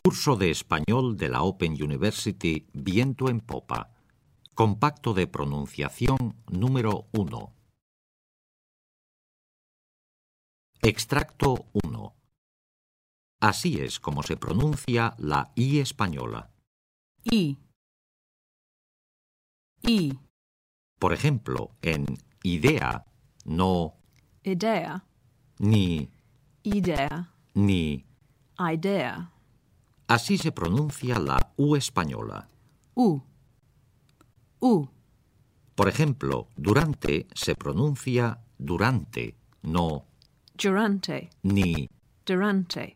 Curso de español de la Open University Viento en Popa. Compacto de pronunciación número 1. Extracto 1. Así es como se pronuncia la I española. I. Por ejemplo, en idea, no Idea. ni, Idea. ni. Idea. Así se pronuncia la U española. U. Por ejemplo, durante se pronuncia durante, no Durante. ni. Durante.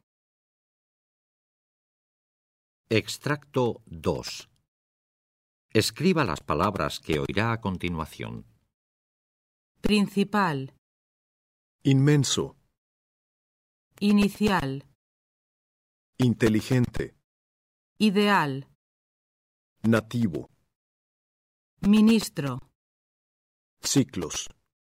Extracto 2. Escriba las palabras que oirá a continuación. Principal. Inmenso, Inicial. inteligente, Ideal. nativo, Ministro. ciclos,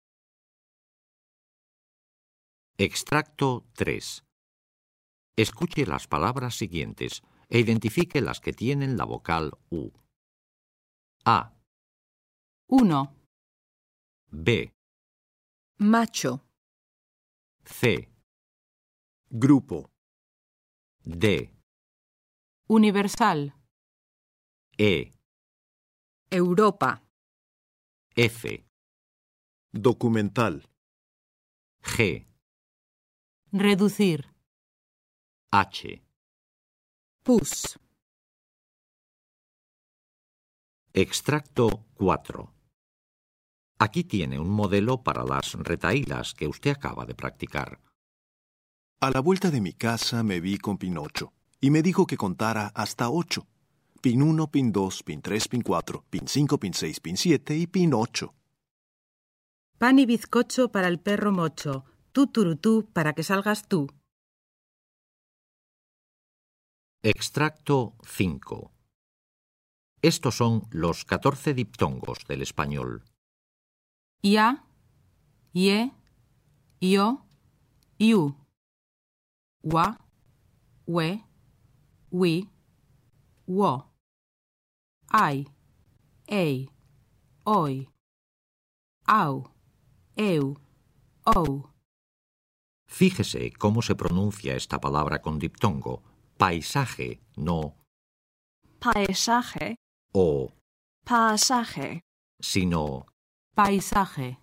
Extracto 3. Escuche las palabras siguientes e identifique las que tienen la vocal U. A, 1. B, Macho. C, grupo, D, Universal. E, Europa. F, documental, G, Reducir. H. Pus. Extracto 4. Aquí tiene un modelo para las retahílas que usted acaba de practicar. A la vuelta de mi casa me vi con Pinocho y me dijo que contara hasta 8. Pin 1, pin 2, pin 3, pin 4, pin 5, pin 6, pin 7 y pin 8. Pan y bizcocho para el perro mocho. Tú, turutú, para que salgas tú. Extracto 5. Estos son los 14 diptongos del español. Ya, ye, yo, you. Wa, we, wi, wo. Ai, ei, oi. Au, eu, ou. Fíjese cómo se pronuncia esta palabra con diptongo. Paisaje, no Paisaje. o, Pasaje. sino. Paisaje.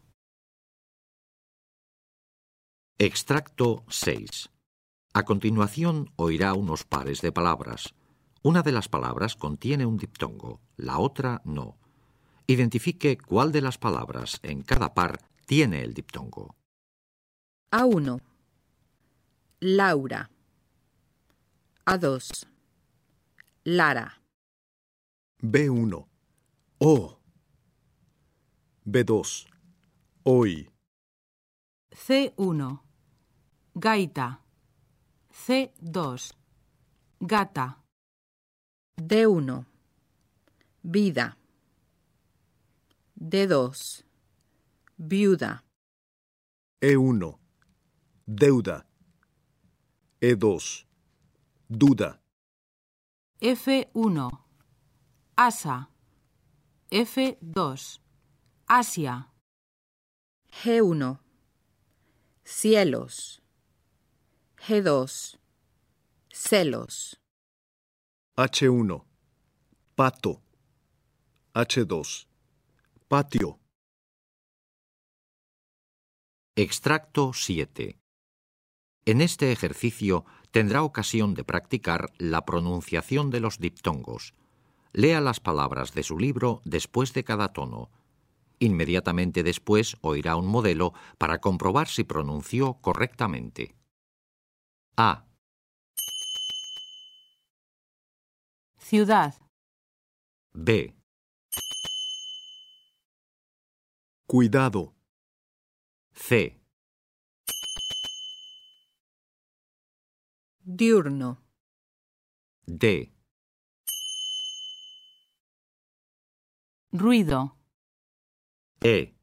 Extracto 6. A continuación oirá unos pares de palabras. Una de las palabras contiene un diptongo, la otra no. Identifique cuál de las palabras en cada par tiene el diptongo. A1. Laura. A2. Lara. B1, oh. B2, hoy. C1. Gaita. C2. Gata. D1. Vida. D2. Viuda. E1, deuda. E2, duda. F1. Asa. F2. Asia. G1. Cielos. G2. Celos. H1, pato. H2, patio. Extracto 7. En este ejercicio tendrá ocasión de practicar la pronunciación de los diptongos. Lea las palabras de su libro después de cada tono. Inmediatamente después oirá un modelo para comprobar si pronunció correctamente. A, Ciudad. B, Cuidado, C, Diurno. D, Ruido. E,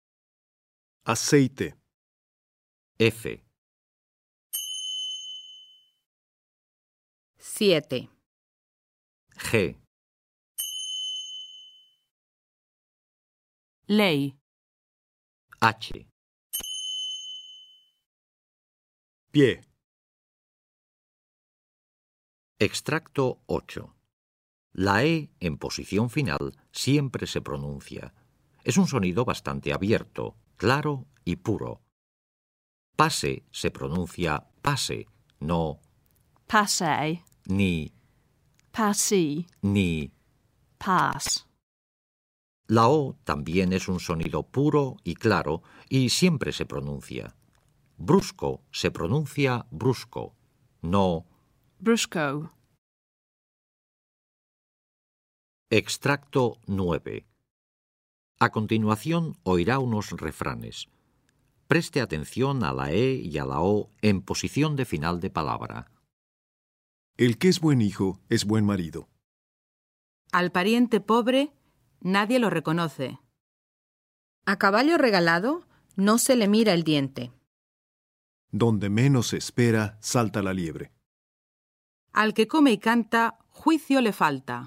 aceite, F, 7. G, Ley. H, Pie. extracto 8. La E en posición final siempre se pronuncia. Es un sonido bastante abierto, claro y puro. Pase se pronuncia pase, no Passé, ni, passé, ni. pass. La O también es un sonido puro y claro y siempre se pronuncia. Brusco se pronuncia brusco, no Brusco, extracto 9. A continuación oirá unos refranes. Preste atención a la E y a la O en posición de final de palabra. El que es buen hijo es buen marido. Al pariente pobre nadie lo reconoce. A caballo regalado no se le mira el diente. Donde menos se espera, salta la liebre. Al que come y canta, juicio le falta.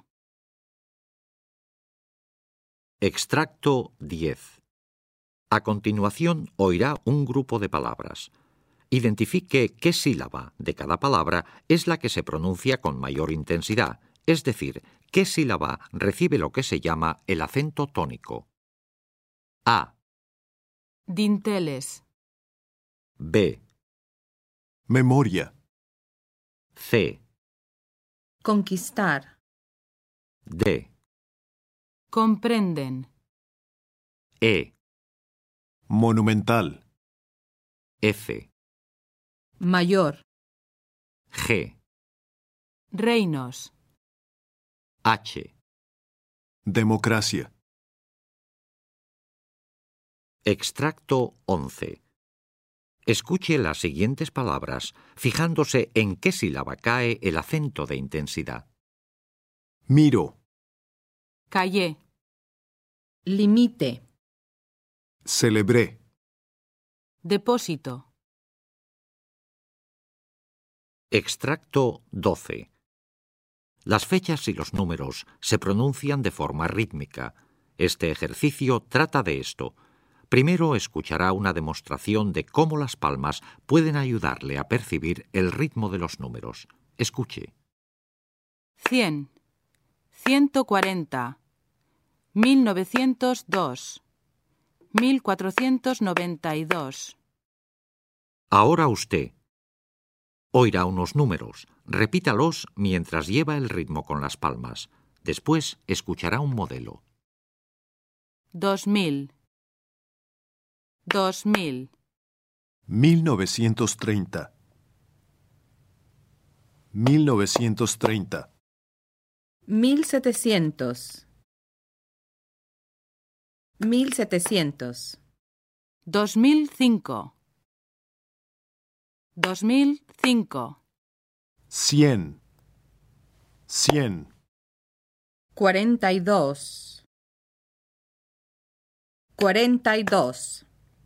Extracto 10. A continuación oirá un grupo de palabras. Identifique qué sílaba de cada palabra es la que se pronuncia con mayor intensidad, es decir, qué sílaba recibe lo que se llama el acento tónico. A, Dinteles. B, Memoria. C, Conquistar. D, Comprenden. E, Monumental. F, Mayor. G, Reinos. H. Democracia. Extracto 11. Escuche las siguientes palabras, fijándose en qué sílaba cae el acento de intensidad. Miro. Callé. Limite. Celebré. Depósito. Extracto 12. Las fechas y los números se pronuncian de forma rítmica. Este ejercicio trata de esto. Primero escuchará una demostración de cómo las palmas pueden ayudarle a percibir el ritmo de los números. Escuche. 100. 140. 1902. 1492. Ahora usted oirá unos números. Repítalos mientras lleva el ritmo con las palmas. Después escuchará un modelo. 2000. 2000. 1930. 1930. 1700. 1700. 2005. 2005. 100. 100. 42. 42.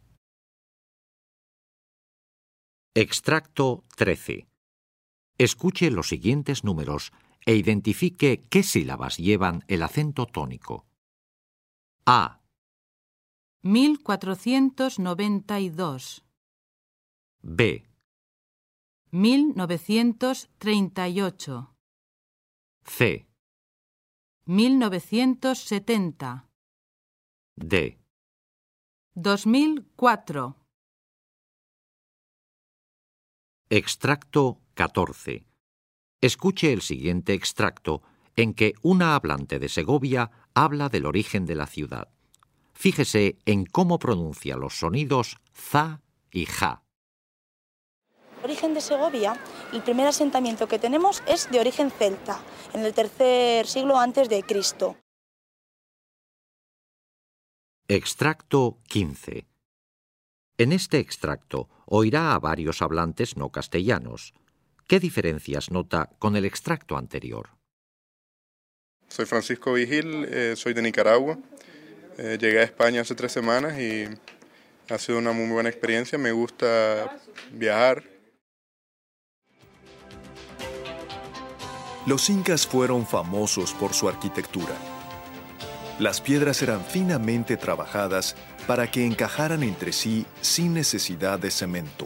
Extracto 13. Escuche los siguientes números e identifique qué sílabas llevan el acento tónico. A, 1492. B, 1938. C, 1970. D. 2004. Extracto 14. Escuche el siguiente extracto en que una hablante de Segovia habla del origen de la ciudad. Fíjese en cómo pronuncia los sonidos za y ja. Origen de Segovia, el primer asentamiento que tenemos es de origen celta, en el tercer siglo antes de Cristo. Extracto 15. En este extracto oirá a varios hablantes no castellanos. ¿Qué diferencias nota con el extracto anterior? Soy Francisco Vigil, soy de Nicaragua. Llegué a España hace 3 semanas y ha sido una muy buena experiencia. Me gusta viajar. Los incas fueron famosos por su arquitectura. Las piedras eran finamente trabajadas para que encajaran entre sí sin necesidad de cemento.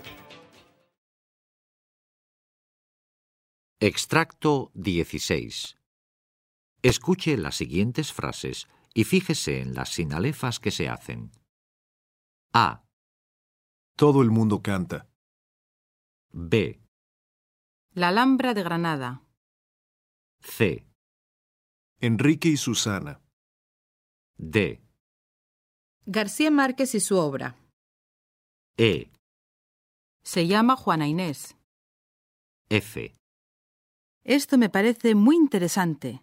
Extracto 16. Escuche las siguientes frases y fíjese en las sinalefas que se hacen. A. Todo el mundo canta. B. La Alhambra de Granada. C. Enrique y Susana. D. García Márquez y su obra. E. Se llama Juana Inés. F. Esto me parece muy interesante.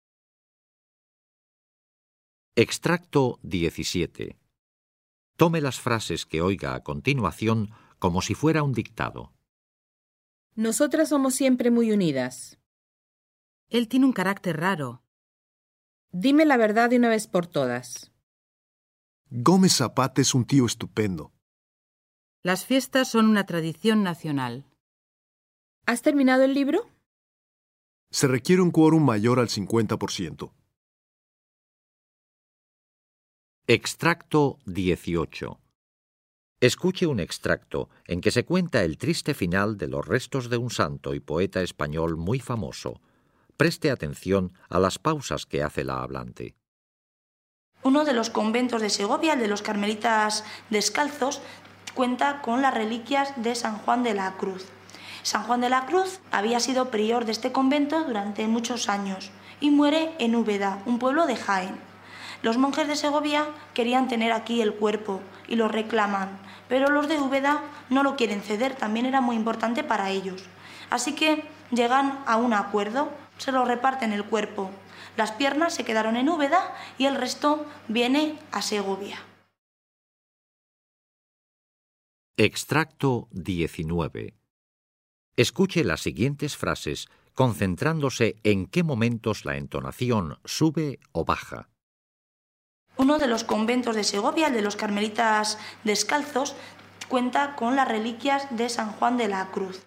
Extracto 17. Tome las frases que oiga a continuación como si fuera un dictado. Nosotras somos siempre muy unidas. Él tiene un carácter raro. Dime la verdad de una vez por todas. Gómez Zapata es un tío estupendo. Las fiestas son una tradición nacional. ¿Has terminado el libro? Se requiere un quórum mayor al 50%. Extracto 18. Escuche un extracto en que se cuenta el triste final de los restos de un santo y poeta español muy famoso. Preste atención a las pausas que hace la hablante. Uno de los conventos de Segovia, el de los Carmelitas Descalzos, cuenta con las reliquias de San Juan de la Cruz. San Juan de la Cruz había sido prior de este convento durante muchos años y muere en Úbeda, un pueblo de Jaén. Los monjes de Segovia querían tener aquí el cuerpo y lo reclaman, pero los de Úbeda no lo quieren ceder, también era muy importante para ellos. Así que llegan a un acuerdo, se lo reparten el cuerpo. Las piernas se quedaron en Úbeda y el resto viene a Segovia. Extracto 19. Escuche las siguientes frases concentrándose en qué momentos la entonación sube o baja. Uno de los conventos de Segovia, el de los Carmelitas Descalzos, cuenta con las reliquias de San Juan de la Cruz.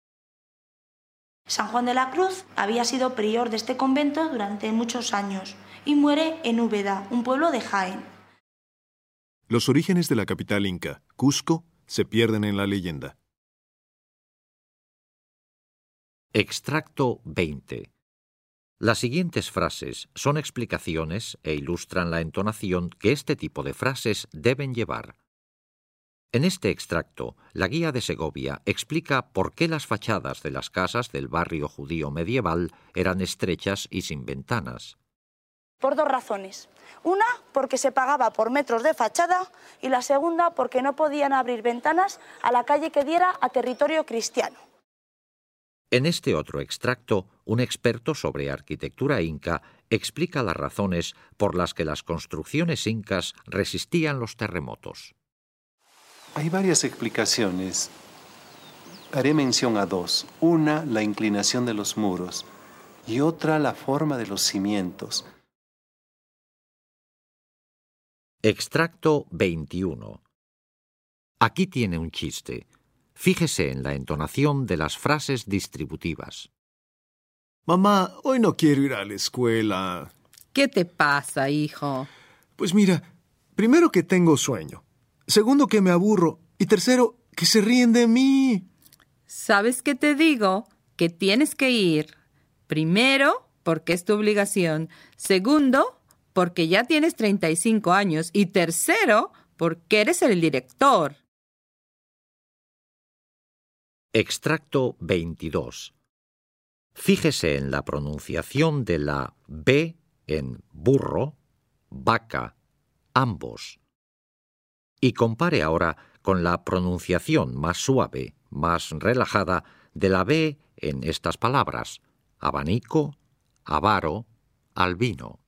San Juan de la Cruz había sido prior de este convento durante muchos años y muere en Úbeda, un pueblo de Jaén. Los orígenes de la capital inca, Cusco, se pierden en la leyenda. Extracto 20. Las siguientes frases son explicaciones e ilustran la entonación que este tipo de frases deben llevar. En este extracto, la guía de Segovia explica por qué las fachadas de las casas del barrio judío medieval eran estrechas y sin ventanas. Por dos razones. Una, porque se pagaba por metros de fachada, y la segunda, porque no podían abrir ventanas a la calle que diera a territorio cristiano. En este otro extracto, un experto sobre arquitectura inca explica las razones por las que las construcciones incas resistían los terremotos. Hay varias explicaciones. Haré mención a dos. Una, la inclinación de los muros, y otra, la forma de los cimientos. Extracto 21. Aquí tiene un chiste. Fíjese en la entonación de las frases distributivas. Mamá, hoy no quiero ir a la escuela. ¿Qué te pasa, hijo? Pues mira, primero que tengo sueño, segundo que me aburro y tercero que se ríen de mí. ¿Sabes qué te digo? Que tienes que ir. Primero, porque es tu obligación. Segundo, porque ya tienes 35 años. Y tercero, porque eres el director. Extracto 22. Fíjese en la pronunciación de la B en burro, vaca, ambos. Y compare ahora con la pronunciación más suave, más relajada de la B en estas palabras: abanico, avaro, albino.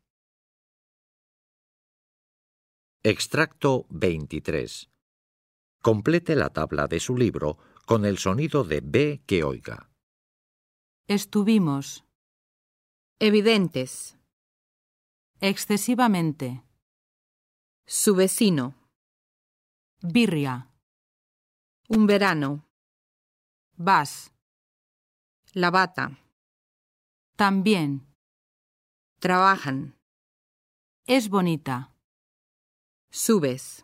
Extracto 23. Complete la tabla de su libro con el sonido de B que oiga. Estuvimos. Evidentes. Excesivamente. Su vecino. Birria. Un verano. Vas. La bata. También. Trabajan. Es bonita. Subes.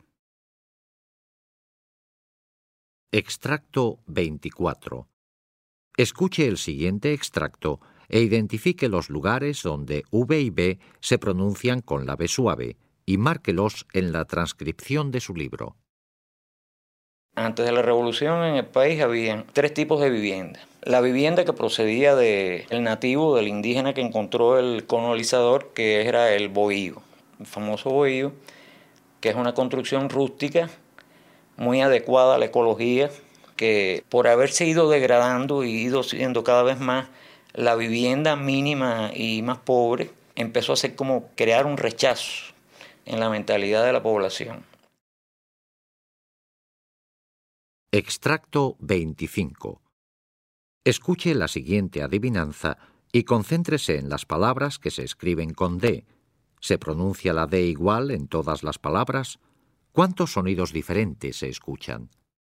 Extracto 24. Escuche el siguiente extracto e identifique los lugares donde V y B se pronuncian con la B suave y márquelos en la transcripción de su libro. Antes de la revolución en el país había 3 tipos de vivienda. La vivienda que procedía del nativo, del indígena que encontró el colonizador, que era el bohío, el famoso bohío, que es una construcción rústica muy adecuada a la ecología, que por haberse ido degradando y ido siendo cada vez más la vivienda mínima y más pobre, empezó a ser como crear un rechazo en la mentalidad de la población. Extracto 25. Escuche la siguiente adivinanza y concéntrese en las palabras que se escriben con D. ¿Se pronuncia la D igual en todas las palabras? ¿Cuántos sonidos diferentes se escuchan?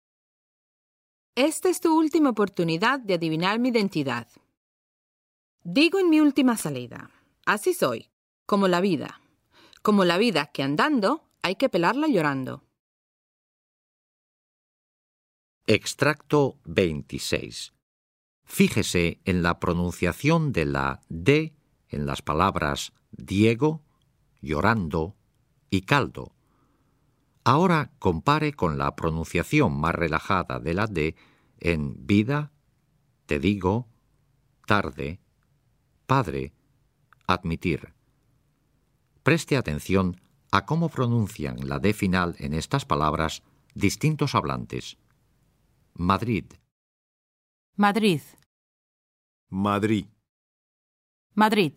Esta es tu última oportunidad de adivinar mi identidad. Digo en mi última salida, así soy, como la vida que andando hay que pelarla llorando. Extracto 26. Fíjese en la pronunciación de la D en las palabras Diego, llorando y caldo. Ahora compare con la pronunciación más relajada de la D en vida, te digo, tarde, padre, admitir. Preste atención a cómo pronuncian la D final en estas palabras distintos hablantes. Madrid. Madrid. Madrid. Madrid.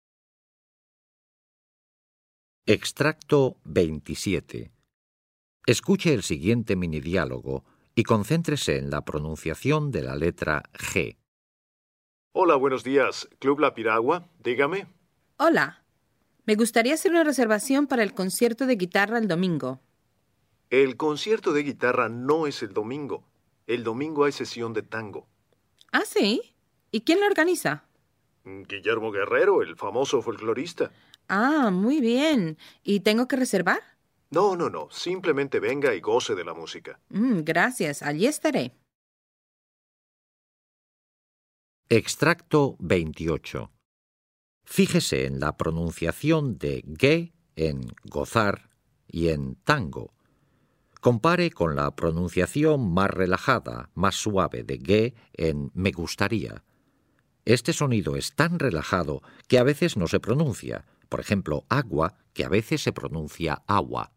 Extracto 27. Escuche el siguiente minidiálogo y concéntrese en la pronunciación de la letra G. Hola, buenos días. Club La Piragua, dígame. Hola, me gustaría hacer una reservación para el concierto de guitarra el domingo. El concierto de guitarra no es el domingo. El domingo hay sesión de tango. ¿Ah, sí? ¿Y quién lo organiza? Guillermo Guerrero, el famoso folclorista. Ah, muy bien. ¿Y tengo que reservar? No. Simplemente venga y goce de la música. Gracias, allí estaré. Extracto 28. Fíjese en la pronunciación de G en gozar y en tango. Compare con la pronunciación más relajada, más suave de G en me gustaría. Este sonido es tan relajado que a veces no se pronuncia. Por ejemplo, agua, que a veces se pronuncia agua.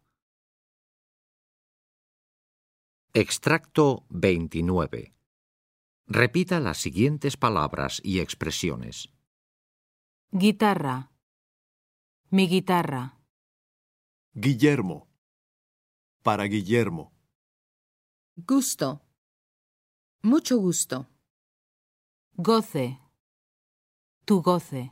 Extracto 29. Repita las siguientes palabras y expresiones. Guitarra. Mi guitarra. Guillermo. Para Guillermo. Gusto. Mucho gusto. Goce. Tu goce.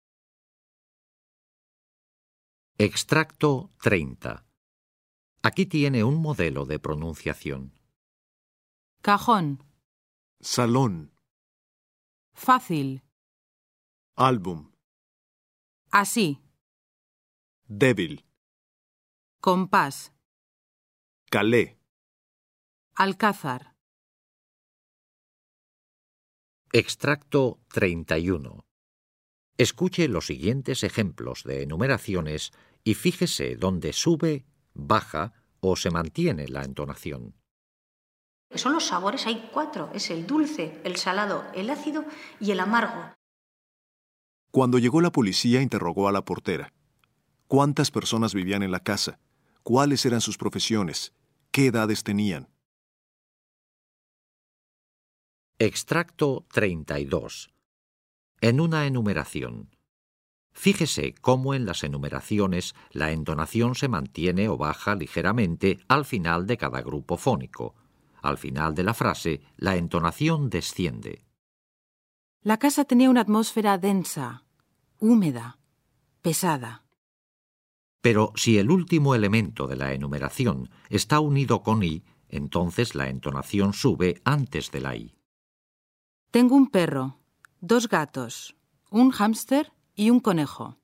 Extracto 30. Aquí tiene un modelo de pronunciación. Cajón. Salón. Fácil. Álbum. Así. Débil. Compás. Calé. Alcázar. Extracto 31. Escuche los siguientes ejemplos de enumeraciones y fíjese dónde sube, baja o se mantiene la entonación. Son los sabores, hay 4. Es el dulce, el salado, el ácido y el amargo. Cuando llegó la policía, interrogó a la portera. ¿Cuántas personas vivían en la casa? ¿Cuáles eran sus profesiones? ¿Qué edades tenían? Extracto 32. En una enumeración. Fíjese cómo en las enumeraciones la entonación se mantiene o baja ligeramente al final de cada grupo fónico. Al final de la frase, la entonación desciende. La casa tenía una atmósfera densa, húmeda, pesada. Pero si el último elemento de la enumeración está unido con I, entonces la entonación sube antes de la I. Tengo un perro, 2 gatos, un hámster y un conejo.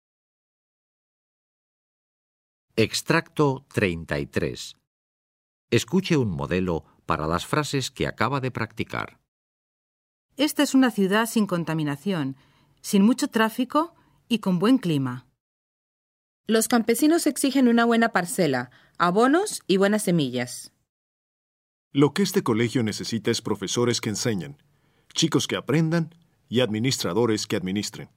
Extracto 33. Escuche un modelo para las frases que acaba de practicar. Esta es una ciudad sin contaminación, sin mucho tráfico y con buen clima. Los campesinos exigen una buena parcela, abonos y buenas semillas. Lo que este colegio necesita es profesores que enseñen, chicos que aprendan y administradores que administren.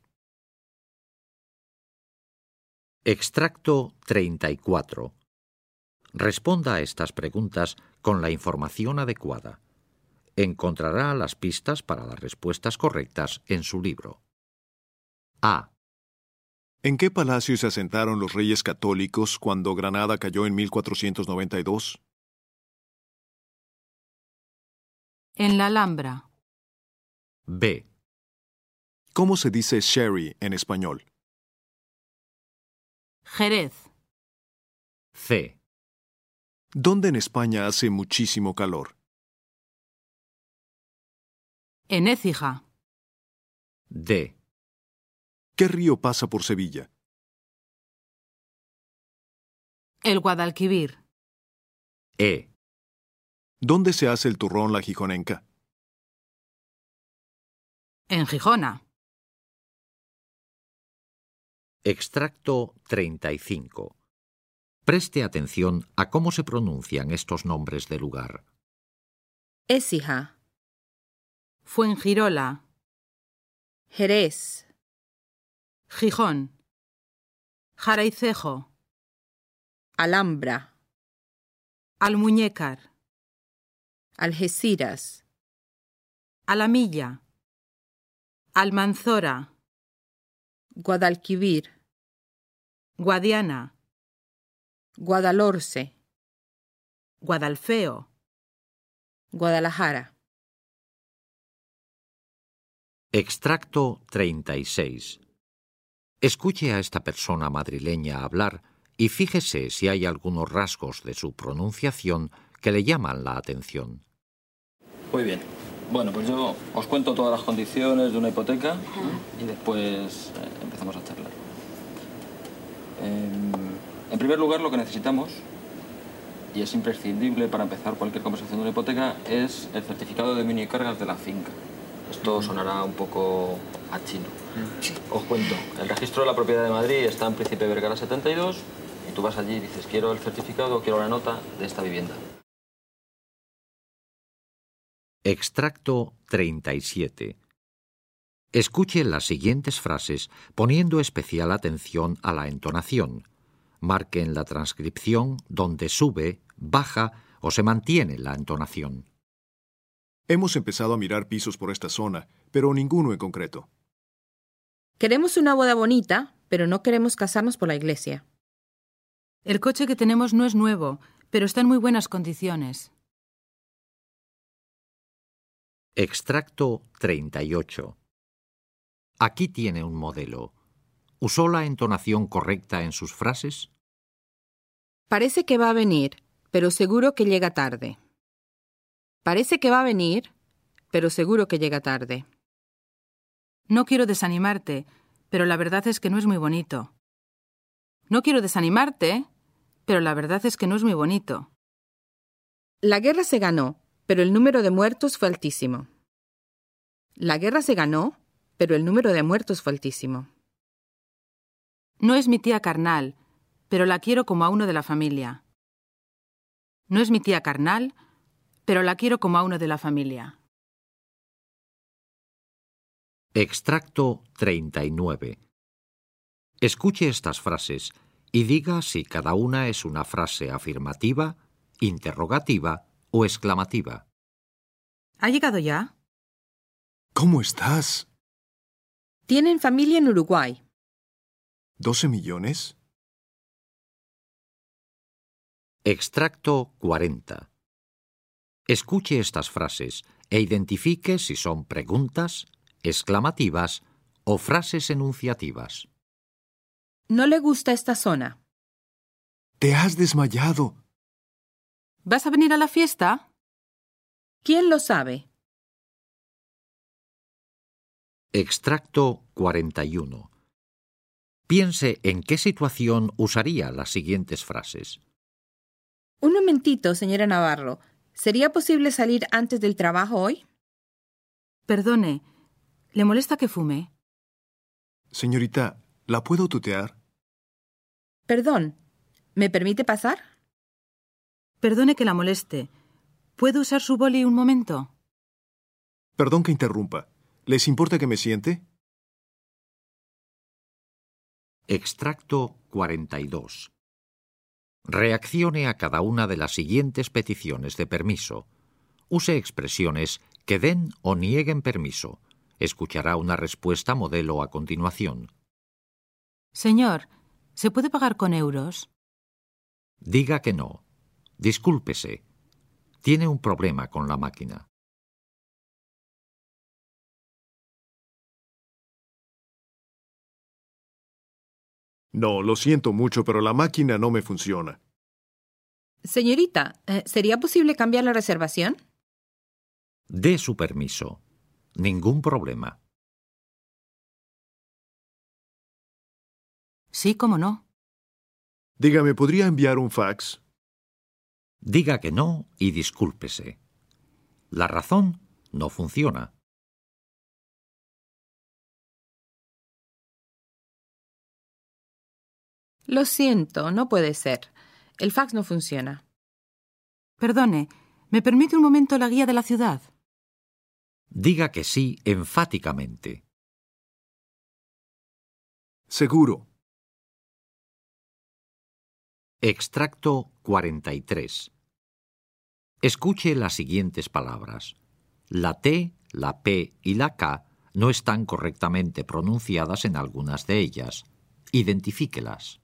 Extracto 34. Responda a estas preguntas con la información adecuada. Encontrará las pistas para las respuestas correctas en su libro. A. ¿En qué palacio se asentaron los reyes católicos cuando Granada cayó en 1492? En la Alhambra. B. ¿Cómo se dice sherry en español? Jerez. C. ¿Dónde en España hace muchísimo calor? En Écija. D. ¿Qué río pasa por Sevilla? El Guadalquivir. E. ¿Dónde se hace el turrón la gijonenca? En Gijona. Extracto 35. Preste atención a cómo se pronuncian estos nombres de lugar. Écija, Fuengirola. Jerez, Gijón. Jaraicejo. Alhambra, Almuñécar. Algeciras, Alamilla. Almanzora. Guadalquivir, Guadiana. Guadalhorce, Guadalfeo. Guadalajara. Extracto 36. Escuche a esta persona madrileña hablar y fíjese si hay algunos rasgos de su pronunciación que le llaman la atención. Muy bien. Bueno, pues yo os cuento todas las condiciones de una hipoteca y después empezamos a charlar. En primer lugar, lo que necesitamos, y es imprescindible para empezar cualquier conversación de una hipoteca, es el certificado de dominio y cargas de la finca. Esto sonará un poco a chino. Os cuento, el registro de la propiedad de Madrid está en Príncipe Vergara 72 y tú vas allí y dices quiero el certificado, quiero la nota de esta vivienda. Extracto 37. Escuche las siguientes frases poniendo especial atención a la entonación. Marque en la transcripción donde sube, baja o se mantiene la entonación. Hemos empezado a mirar pisos por esta zona, pero ninguno en concreto. Queremos una boda bonita, pero no queremos casarnos por la iglesia. El coche que tenemos no es nuevo, pero está en muy buenas condiciones. Extracto 38. Aquí tiene un modelo. ¿Usó la entonación correcta en sus frases? Parece que va a venir, pero seguro que llega tarde. Parece que va a venir, pero seguro que llega tarde. No quiero desanimarte, pero la verdad es que no es muy bonito. No quiero desanimarte, pero la verdad es que no es muy bonito. La guerra se ganó, pero el número de muertos fue altísimo. La guerra se ganó, pero el número de muertos fue altísimo. No es mi tía carnal, pero la quiero como a uno de la familia. No es mi tía carnal, pero la quiero como a uno de la familia. Extracto 39. Escuche estas frases y diga si cada una es una frase afirmativa, interrogativa o exclamativa. ¿Ha llegado ya? ¿Cómo estás? Tienen familia en Uruguay. ¿12 millones? Extracto 40. Escuche estas frases e identifique si son preguntas, exclamativas o frases enunciativas. No le gusta esta zona. ¡Te has desmayado! ¿Vas a venir a la fiesta? ¿Quién lo sabe? Extracto 41. Piense en qué situación usaría las siguientes frases. Un momentito, señora Navarro. ¿Sería posible salir antes del trabajo hoy? Perdone, ¿le molesta que fume? Señorita, ¿la puedo tutear? Perdón, ¿me permite pasar? Perdone que la moleste. ¿Puedo usar su boli un momento? Perdón que interrumpa. ¿Les importa que me siente? Extracto 42. Reaccione a cada una de las siguientes peticiones de permiso. Use expresiones que den o nieguen permiso. Escuchará una respuesta modelo a continuación. Señor, ¿se puede pagar con euros? Diga que no. Discúlpese. Tiene un problema con la máquina. No, lo siento mucho, pero la máquina no me funciona. Señorita, ¿sería posible cambiar la reservación? Dé su permiso. Ningún problema. Sí, cómo no. Dígame, ¿podría enviar un fax? Diga que no y discúlpese. La razón no funciona. Lo siento, no puede ser. El fax no funciona. Perdone, ¿me permite un momento la guía de la ciudad? Diga que sí enfáticamente. Seguro. Extracto 43. Escuche las siguientes palabras. La T, la P y la K no están correctamente pronunciadas en algunas de ellas. Identifíquelas.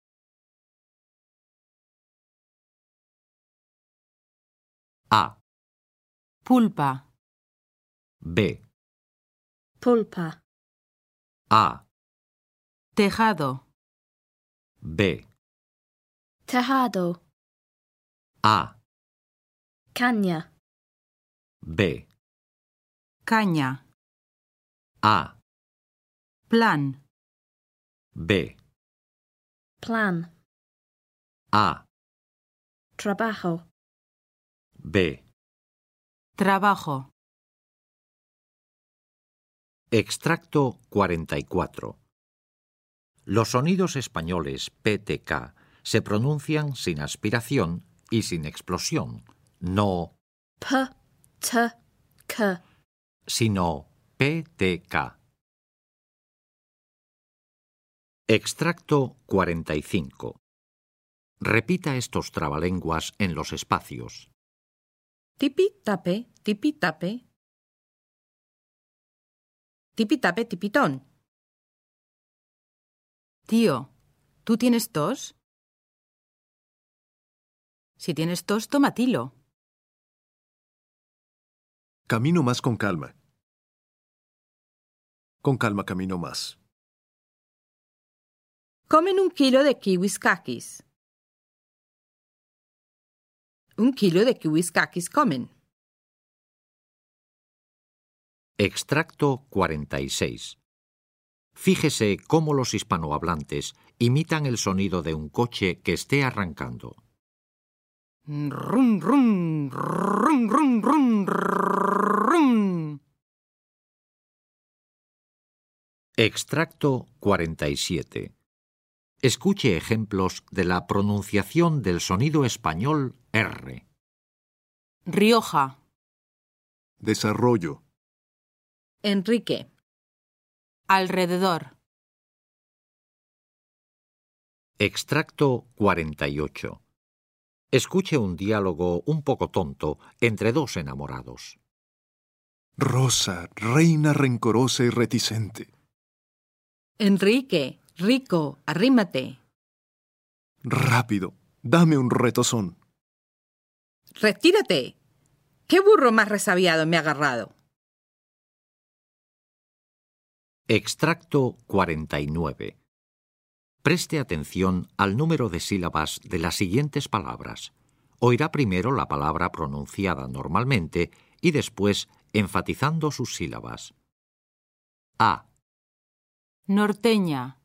A. Pulpa. B. Pulpa. A. Tejado. B. Tejado. A. Caña. B. Caña. A. Plan. B. Plan. A. Trabajo. B. Trabajo. Extracto 44. Los sonidos españoles PTK se pronuncian sin aspiración y sin explosión, no P, T, K. sino PTK. Extracto 45. Repita estos trabalenguas en los espacios. Tipi-tape, tipi-tape. Tipi-tape, tipitón. Tío, ¿tú tienes tos? Si tienes tos, toma tilo. Camino más con calma. Con calma camino más. Comen 1 kilo de kiwis kakis. 1 kilo de kiwis kakis comen. Extracto 46. Fíjese cómo los hispanohablantes imitan el sonido de un coche que esté arrancando. Rum, rum, rum, rum, rum, rum. Extracto 47. Escuche ejemplos de la pronunciación del sonido español R. Rioja. Desarrollo. Enrique. Alrededor. Extracto 48. Escuche un diálogo un poco tonto entre dos enamorados. Rosa, reina rencorosa y reticente. Enrique, rico, arrímate. Rápido, dame un retozón. Retírate. ¿Qué burro más resabiado me ha agarrado? Extracto 49. Preste atención al número de sílabas de las siguientes palabras. Oirá primero la palabra pronunciada normalmente y después enfatizando sus sílabas. A. Norteña.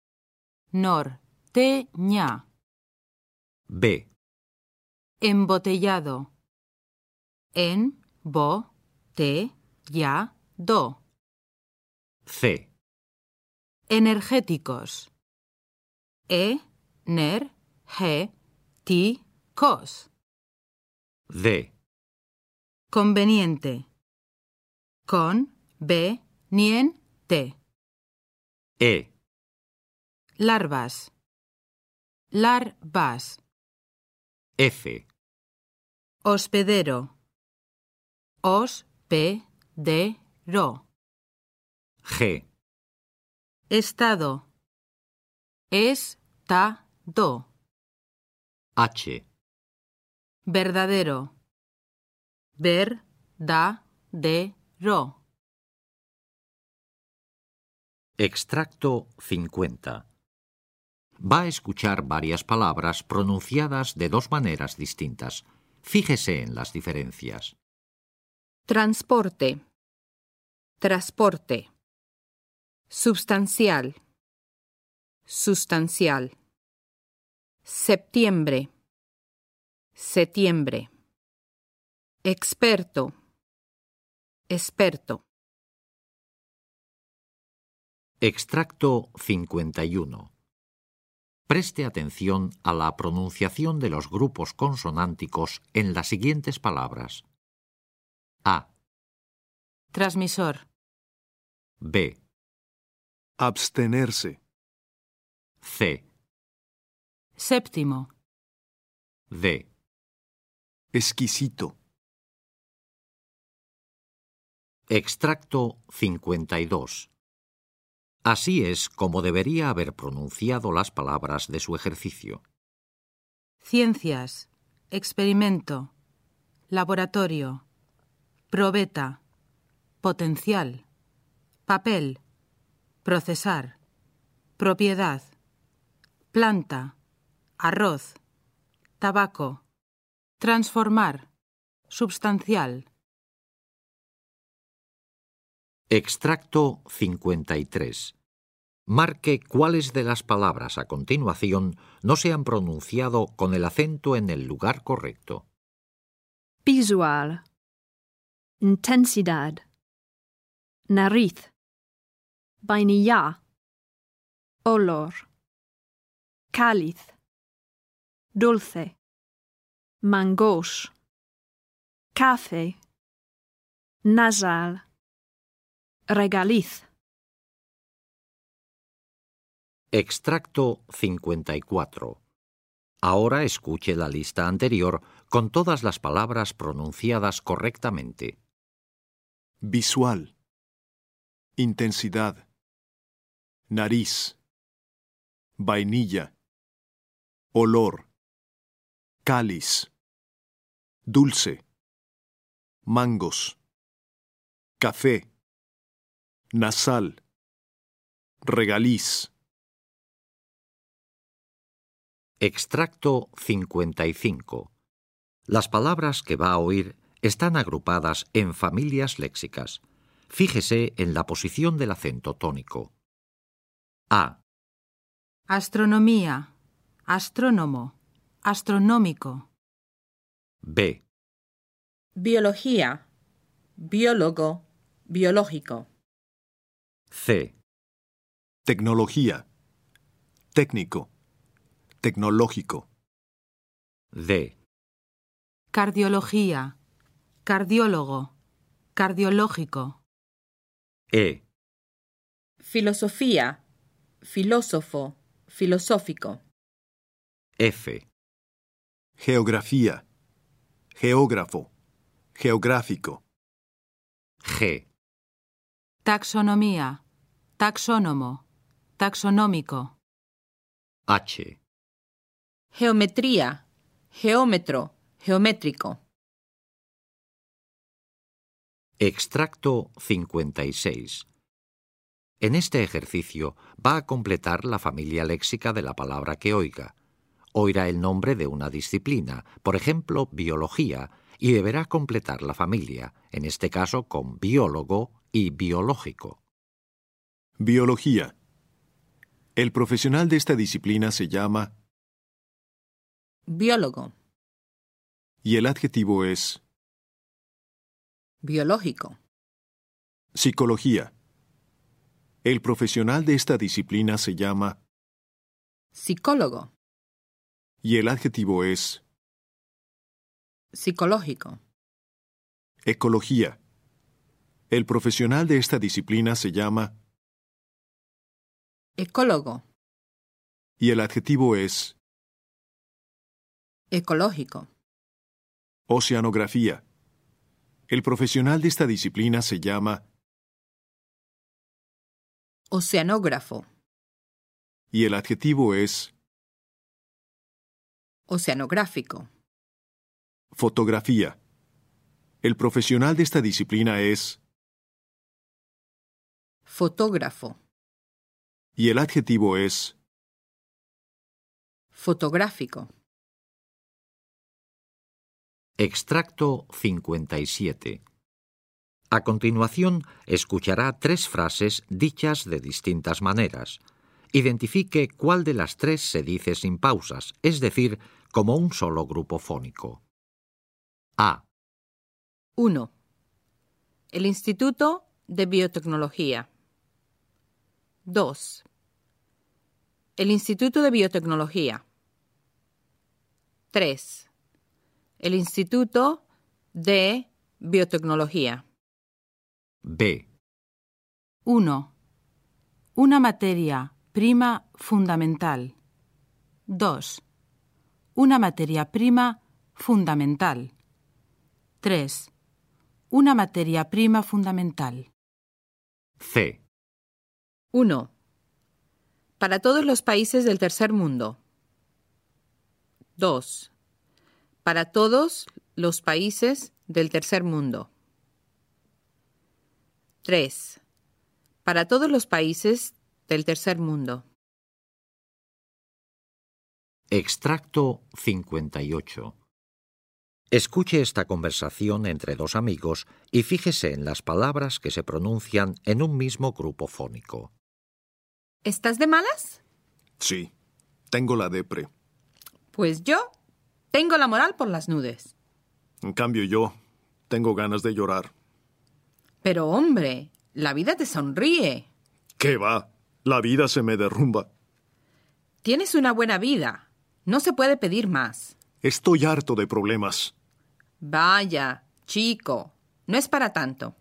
Norteña. B. Embotellado. Embotellado. C. Energéticos. Energéticos. D. Conveniente. Conveniente. E. Larvas. Larvas. F. Hospedero. Hospedero. G. Estado. Estado. H. Verdadero. Verdadero. Extracto 50. Va a escuchar varias palabras pronunciadas de dos maneras distintas. Fíjese en las diferencias. Transporte. Transporte. Substancial. Sustancial. Septiembre. Septiembre. Experto. Experto. Extracto 51. Preste atención a la pronunciación de los grupos consonánticos en las siguientes palabras. A. Transmisor. B. Abstenerse. C. Séptimo. D. Exquisito. Extracto 52. Así es como debería haber pronunciado las palabras de su ejercicio. Ciencias. Experimento. Laboratorio. Probeta. Potencial. Papel. Procesar. Propiedad. Planta. Arroz. Tabaco. Transformar. Substancial. Extracto 53. Marque cuáles de las palabras a continuación no se han pronunciado con el acento en el lugar correcto. Visual. Intensidad. Nariz. Vainilla. Olor. Cáliz. Dulce. Mangos. Café. Nasal. Regaliz. Extracto 54. Ahora escuche la lista anterior con todas las palabras pronunciadas correctamente. Visual. Intensidad. Nariz. Vainilla. Olor. Cáliz. Dulce. Mangos. Café. Nasal. Regaliz. Extracto 55. Las palabras que va a oír están agrupadas en familias léxicas. Fíjese en la posición del acento tónico. A. Astronomía. Astrónomo. Astronómico. B. Biología. Biólogo. Biológico. C. Tecnología. Técnico. Tecnológico. D. Cardiología. Cardiólogo. Cardiológico. E. Filosofía. Filósofo. Filosófico. F. Geografía. Geógrafo. Geográfico. G. Taxonomía. Taxónomo. Taxonómico. H. Geometría. Geómetro. Geométrico. Extracto 56. En este ejercicio va a completar la familia léxica de la palabra que oiga. Oirá el nombre de una disciplina, por ejemplo, biología, y deberá completar la familia, en este caso con biólogo y biológico. Biología. El profesional de esta disciplina se llama Biólogo. y el adjetivo es Biológico. psicología. El profesional de esta disciplina se llama Psicólogo. y el adjetivo es Psicológico. ecología. El profesional de esta disciplina se llama Ecólogo. y el adjetivo es Ecológico. oceanografía. El profesional de esta disciplina se llama Oceanógrafo. y el adjetivo es Oceanográfico. fotografía. El profesional de esta disciplina es Fotógrafo. y el adjetivo es Fotográfico. Extracto 57. A continuación, escuchará 3 frases dichas de distintas maneras. Identifique cuál de las 3 se dice sin pausas, es decir, como un solo grupo fónico. A. 1. El Instituto de Biotecnología. 2. El Instituto de Biotecnología. 3. El Instituto de Biotecnología. B. 1. Una materia prima fundamental. 2. Una materia prima fundamental. 3. Una materia prima fundamental. C. 1. Para todos los países del tercer mundo. 2. Para todos los países del tercer mundo. 3. Para todos los países del tercer mundo. Extracto 58. Escuche esta conversación entre 2 amigos y fíjese en las palabras que se pronuncian en un mismo grupo fónico. ¿Estás de malas? sí, tengo la depre. Pues yo tengo la moral por las nubes. En cambio yo tengo ganas de llorar. Pero hombre, la vida te sonríe. ¿Qué va? La vida se me derrumba. Tienes una buena vida. No se puede pedir más. Estoy harto de problemas. Vaya, chico, no es para tanto.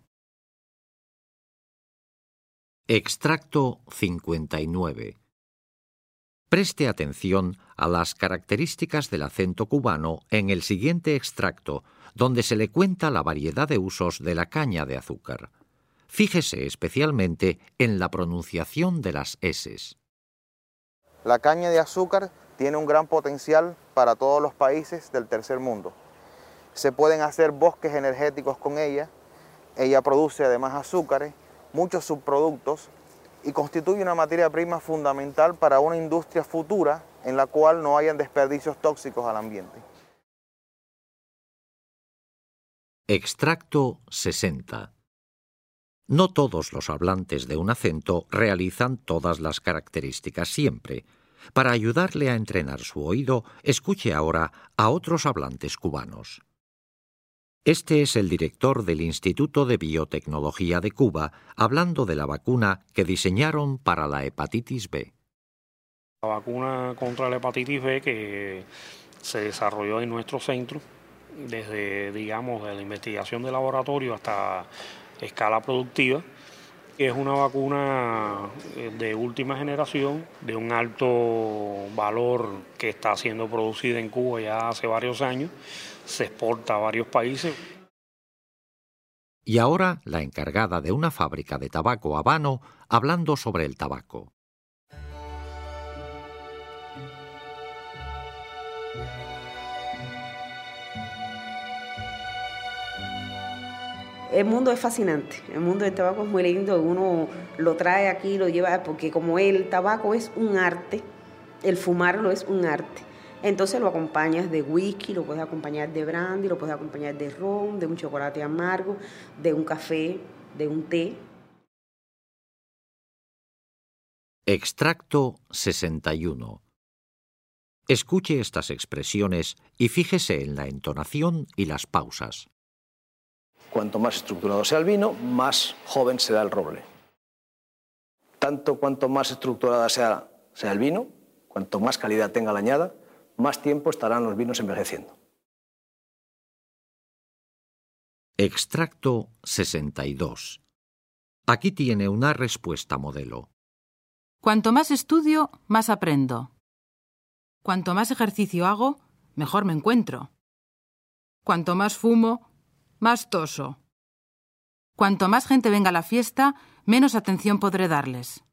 Extracto 59. Preste atención a las características del acento cubano en el siguiente extracto, donde se le cuenta la variedad de usos de la caña de azúcar. Fíjese especialmente en la pronunciación de las eses. La caña de azúcar tiene un gran potencial para todos los países del tercer mundo. Se pueden hacer bosques energéticos con ella. Ella produce además azúcares, muchos subproductos y constituye una materia prima fundamental para una industria futura en la cual no hayan desperdicios tóxicos al ambiente. Extracto 60. No todos los hablantes de un acento realizan todas las características siempre. Para ayudarle a entrenar su oído, escuche ahora a otros hablantes cubanos. Este es el director del Instituto de Biotecnología de Cuba, hablando de la vacuna que diseñaron para la hepatitis B. La vacuna contra la hepatitis B que se desarrolló en nuestro centro, desde, digamos, de la investigación de laboratorio hasta escala productiva, es una vacuna de última generación, de un alto valor que está siendo producida en Cuba ya hace varios años, se exporta a varios países. Y ahora la encargada de una fábrica de tabaco habano hablando sobre el tabaco. El mundo es fascinante, el mundo del tabaco es muy lindo, uno lo trae aquí, lo lleva, porque como el tabaco es un arte, el fumarlo es un arte. Entonces lo acompañas de whisky, lo puedes acompañar de brandy, lo puedes acompañar de ron, de un chocolate amargo, de un café, de un té. Extracto 61. Escuche estas expresiones y fíjese en la entonación y las pausas. Cuanto más estructurado sea el vino, más joven será el roble. Tanto cuanto más estructurada sea el vino, cuanto más calidad tenga la añada, más tiempo estarán los vinos envejeciendo. Extracto 62. Aquí tiene una respuesta modelo. Cuanto más estudio, más aprendo. Cuanto más ejercicio hago, mejor me encuentro. Cuanto más fumo, más toso. Cuanto más gente venga a la fiesta, menos atención podré darles.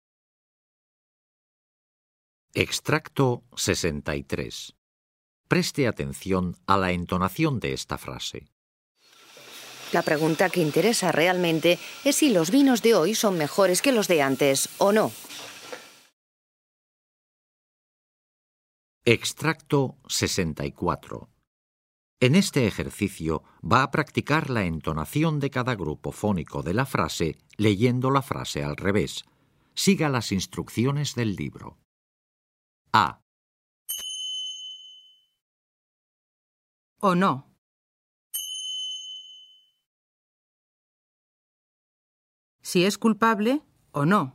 Extracto 63. Preste atención a la entonación de esta frase. La pregunta que interesa realmente es si los vinos de hoy son mejores que los de antes o no. Extracto 64. En este ejercicio va a practicar la entonación de cada grupo fónico de la frase leyendo la frase al revés. Siga las instrucciones del libro. A. O no. Si es culpable o no.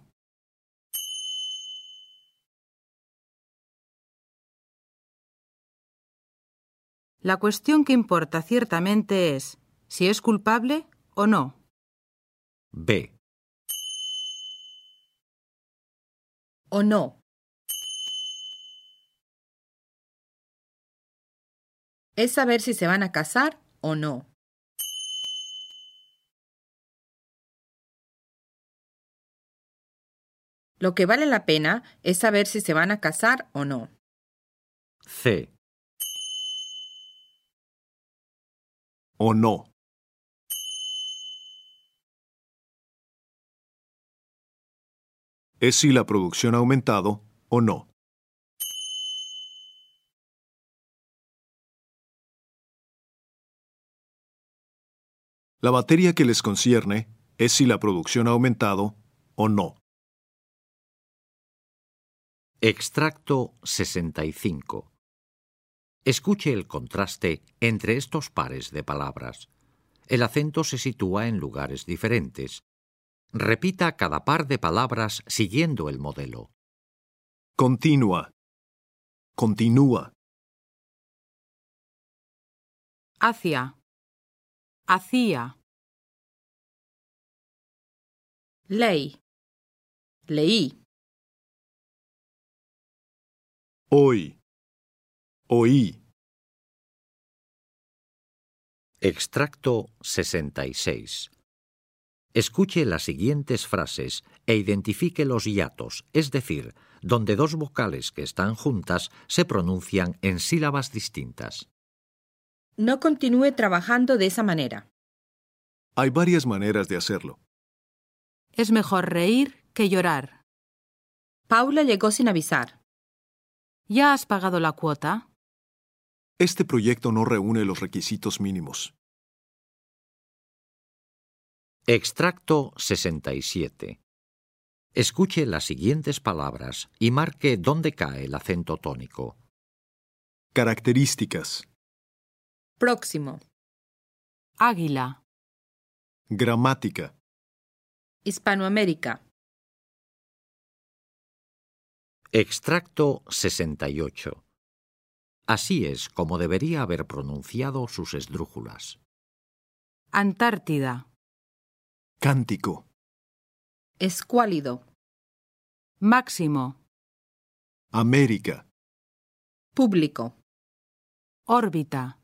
La cuestión que importa ciertamente es si es culpable o no. B. O no. Es saber si se van a casar o no. Lo que vale la pena es saber si se van a casar o no. C. O no. Es si la producción ha aumentado o no. La materia que les concierne es si la producción ha aumentado o no. Extracto 65. Escuche el contraste entre estos pares de palabras. El acento se sitúa en lugares diferentes. Repita cada par de palabras siguiendo el modelo. Continua. Continúa. Hacia. Hacía. Ley. Leí. Hoy. Oí. Extracto 66. Escuche las siguientes frases e identifique los hiatos, es decir, donde dos vocales que están juntas se pronuncian en sílabas distintas. No continúe trabajando de esa manera. Hay varias maneras de hacerlo. Es mejor reír que llorar. Paula llegó sin avisar. ¿Ya has pagado la cuota? Este proyecto no reúne los requisitos mínimos. Extracto 67. Escuche las siguientes palabras y marque dónde cae el acento tónico. Características. Próximo. Águila. Gramática. Hispanoamérica. Extracto 68. Así es como debería haber pronunciado sus esdrújulas. Antártida. Cántico. Escuálido. Máximo. América. Público. Órbita.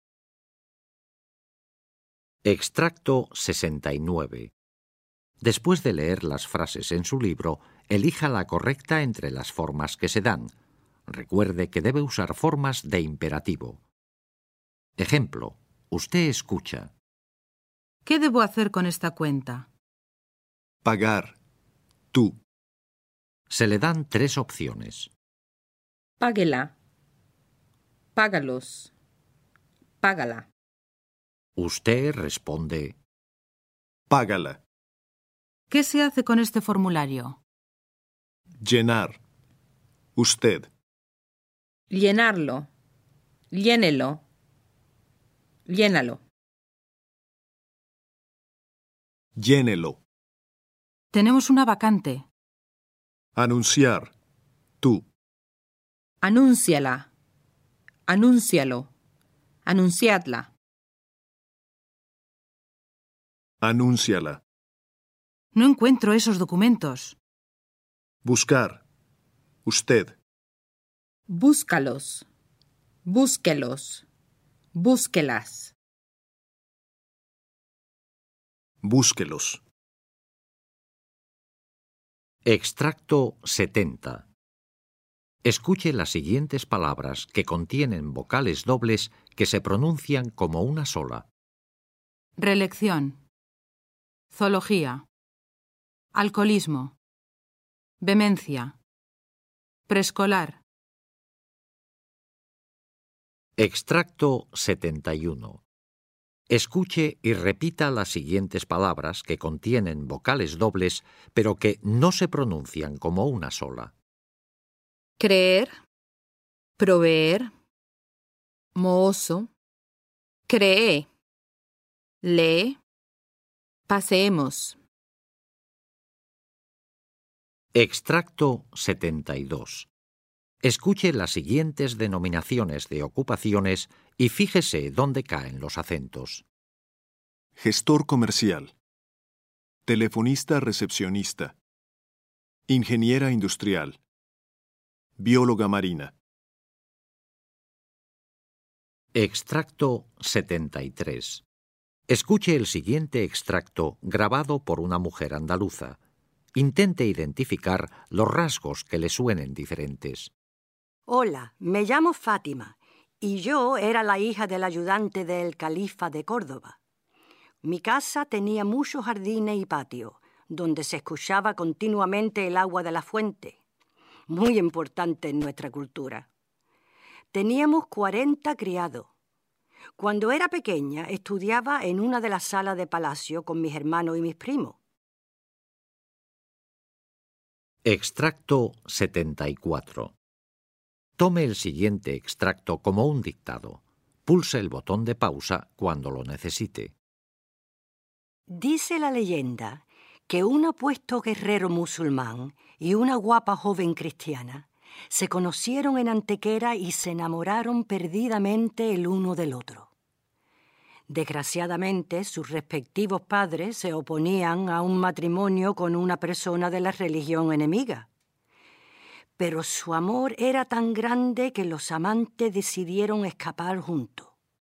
Extracto 69. Después de leer las frases en su libro, elija la correcta entre las formas que se dan. Recuerde que debe usar formas de imperativo. Ejemplo, usted escucha. ¿Qué debo hacer con esta cuenta? Pagar. Tú. Se le dan 3 opciones. Páguela. Págalos. Págala. Usted responde. Págala. ¿Qué se hace con este formulario? Llenar. Usted. Llenarlo. Llénelo. Llénalo. Llénelo. Tenemos una vacante. Anunciar. Tú. Anúnciala. Anúncialo. Anunciadla. Anúnciala. No encuentro esos documentos. Buscar. Usted. Búscalos. Búsquelos. Búsquelas. Búsquelos. Extracto 70. Escuche las siguientes palabras que contienen vocales dobles que se pronuncian como una sola. Reelección. Zoología. Alcoholismo. Vehemencia. Preescolar. Extracto 71. Escuche y repita las siguientes palabras que contienen vocales dobles, pero que no se pronuncian como una sola. Creer, proveer, mohoso, cree, lee, paseemos. Extracto 72. Escuche las siguientes denominaciones de ocupaciones y fíjese dónde caen los acentos. Gestor comercial. Telefonista recepcionista. Ingeniera industrial. Bióloga marina. Extracto 73. Escuche el siguiente extracto grabado por una mujer andaluza. Intente identificar los rasgos que le suenen diferentes. Hola, me llamo Fátima y yo era la hija del ayudante del califa de Córdoba. Mi casa tenía muchos jardines y patios, donde se escuchaba continuamente el agua de la fuente, muy importante en nuestra cultura. Teníamos 40 criados. Cuando era pequeña estudiaba en una de las salas de palacio con mis hermanos y mis primos. Extracto 74. Tome el siguiente extracto como un dictado. Pulse el botón de pausa cuando lo necesite. Dice la leyenda que un apuesto guerrero musulmán y una guapa joven cristiana se conocieron en Antequera y se enamoraron perdidamente el uno del otro. Desgraciadamente, sus respectivos padres se oponían a un matrimonio con una persona de la religión enemiga. Pero su amor era tan grande que los amantes decidieron escapar juntos.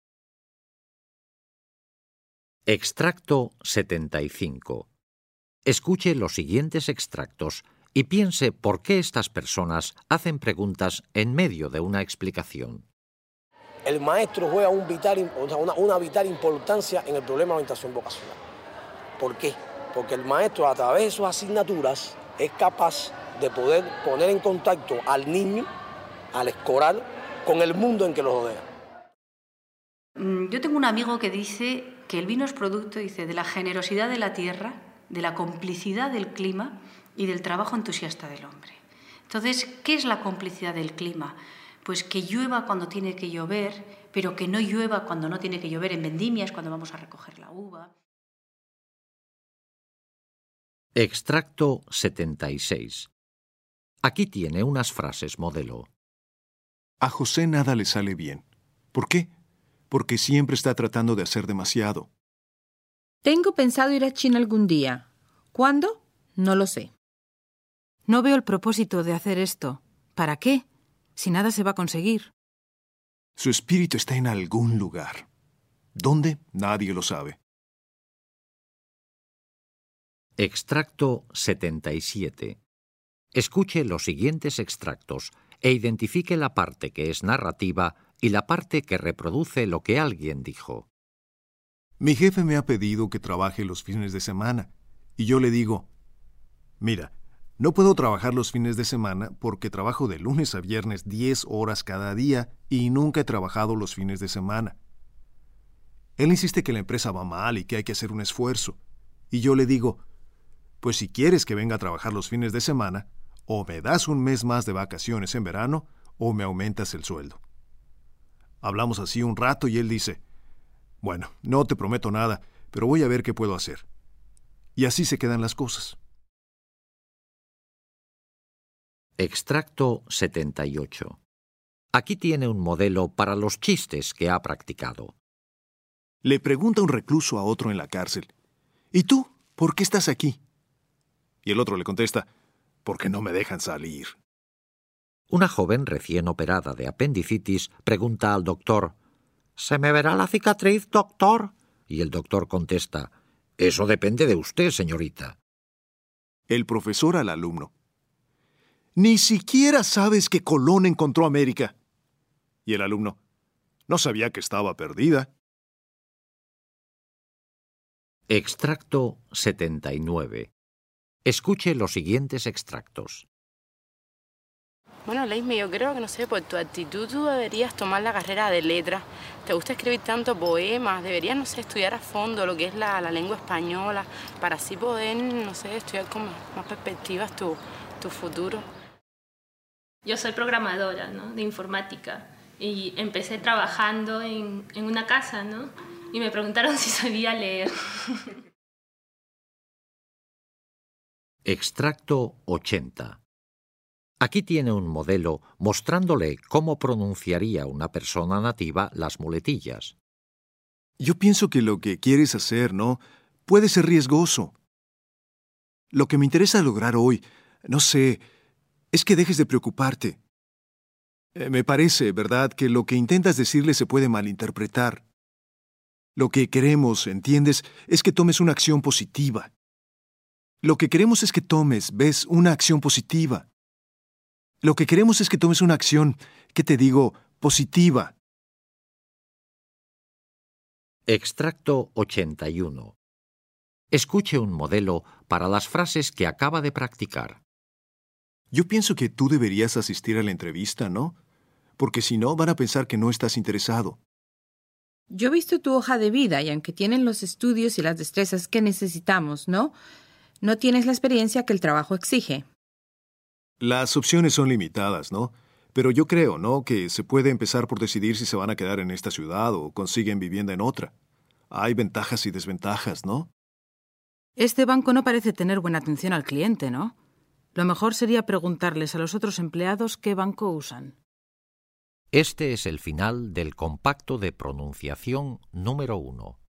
Extracto 75. Escuche los siguientes extractos y piense por qué estas personas hacen preguntas en medio de una explicación. El maestro juega una vital importancia en el problema de orientación vocacional. ¿Por qué? Porque el maestro, a través de sus asignaturas, es capaz de poder poner en contacto al niño, al escolar, con el mundo en que lo rodea. Yo tengo un amigo que dice que el vino es producto, dice, de la generosidad de la tierra, de la complicidad del clima y del trabajo entusiasta del hombre. Entonces, ¿qué es la complicidad del clima? Pues que llueva cuando tiene que llover, pero que no llueva cuando no tiene que llover en vendimias, cuando vamos a recoger la uva. Extracto 76. Aquí tiene unas frases modelo. A José nada le sale bien. ¿Por qué? Porque siempre está tratando de hacer demasiado. Tengo pensado ir a China algún día. ¿Cuándo? No lo sé. No veo el propósito de hacer esto. ¿Para qué? Si nada se va a conseguir. Su espíritu está en algún lugar. ¿Dónde? Nadie lo sabe. Extracto 77. Escuche los siguientes extractos e identifique la parte que es narrativa y la parte que reproduce lo que alguien dijo. Mi jefe me ha pedido que trabaje los fines de semana, y yo le digo, mira, no puedo trabajar los fines de semana porque trabajo de lunes a viernes 10 horas cada día y nunca he trabajado los fines de semana. Él insiste que la empresa va mal y que hay que hacer un esfuerzo, y yo le digo, pues si quieres que venga a trabajar los fines de semana, O me das un mes más de vacaciones en verano, o me aumentas el sueldo. Hablamos así un rato y él dice, bueno, no te prometo nada, pero voy a ver qué puedo hacer. Y así se quedan las cosas. Extracto 78. Aquí tiene un modelo para los chistes que ha practicado. Le pregunta un recluso a otro en la cárcel, ¿y tú? ¿Por qué estás aquí? Y el otro le contesta, porque no me dejan salir. Una joven recién operada de apendicitis pregunta al doctor, ¿se me verá la cicatriz, doctor? Y el doctor contesta, eso depende de usted, señorita. El profesor al alumno, ni siquiera sabes que Colón encontró América. Y el alumno, no sabía que estaba perdida. Extracto 79. Escuche los siguientes extractos. Bueno, Leisme, yo creo que, no sé, por tu actitud tú deberías tomar la carrera de letras. Te gusta escribir tanto poemas, deberías, no sé, estudiar a fondo lo que es la lengua española, para así poder, no sé, estudiar con más perspectivas tu futuro. Yo soy programadora, ¿no?, de informática, y empecé trabajando en una casa, ¿no?, y me preguntaron si sabía leer. Extracto 80. Aquí tiene un modelo mostrándole cómo pronunciaría una persona nativa las muletillas. Yo pienso que lo que quieres hacer, ¿no?, puede ser riesgoso. Lo que me interesa lograr hoy, no sé, es que dejes de preocuparte. Me parece, ¿verdad?, que lo que intentas decirle se puede malinterpretar. Lo que queremos, ¿entiendes?, es que tomes una acción positiva. Lo que queremos es que tomes, ¿ves?, una acción positiva. Lo que queremos es que tomes una acción, ¿qué te digo?, positiva. Extracto 81. Escuche un modelo para las frases que acaba de practicar. Yo pienso que tú deberías asistir a la entrevista, ¿no? Porque si no, van a pensar que no estás interesado. Yo he visto tu hoja de vida y aunque tienen los estudios y las destrezas que necesitamos, ¿no?, no tienes la experiencia que el trabajo exige. Las opciones son limitadas, ¿no? Pero yo creo, ¿no?, que se puede empezar por decidir si se van a quedar en esta ciudad o consiguen vivienda en otra. Hay ventajas y desventajas, ¿no? Este banco no parece tener buena atención al cliente, ¿no? Lo mejor sería preguntarles a los otros empleados qué banco usan. Este es el final del compacto de pronunciación número 1.